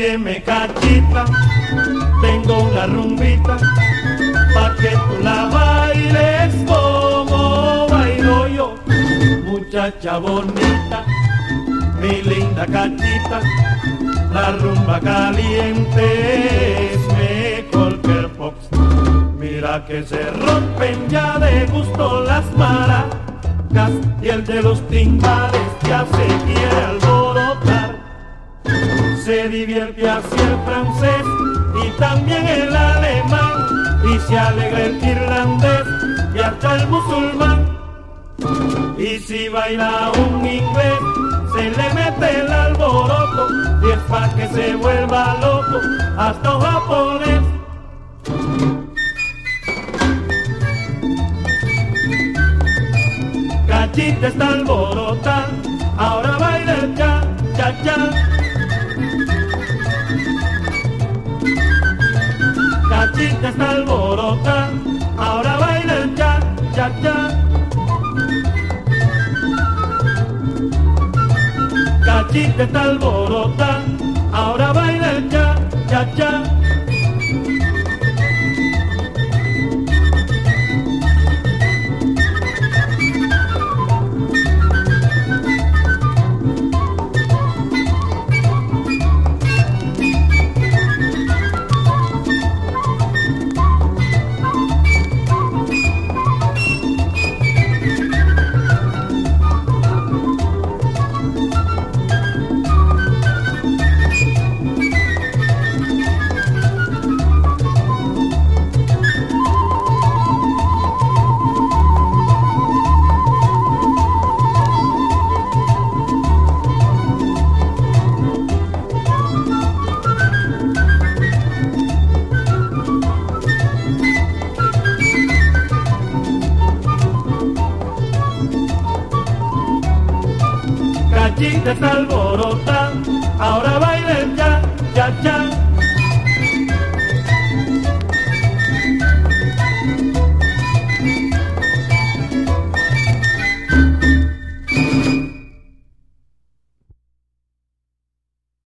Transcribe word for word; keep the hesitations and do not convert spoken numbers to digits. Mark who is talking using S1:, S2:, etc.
S1: Óyeme, cachita, tengo una rumbita pa' que tú la bailes como bailo yo. Muchacha bonita, mi linda cachita, la rumba caliente es mejor que el fox. Mira que se rompen ya de gusto las maracas y el de los timbales ya se quiere alborotar. Se divierte así el francés y también el alemán, y se alegra el irlandés y hasta el musulmán. Y si baila un inglés, se le mete el alboroto, y es pa' que se vuelva loco hasta un japonés. Cachita está alborota, ahora baila el cha, cha, cha. Cachita está alborota, ahora baila el cha, cha, cha. Cachita está alborota, ahora baila el cha, cha, cha. Cachita está alborota, ahora baila el cha, cha, cha.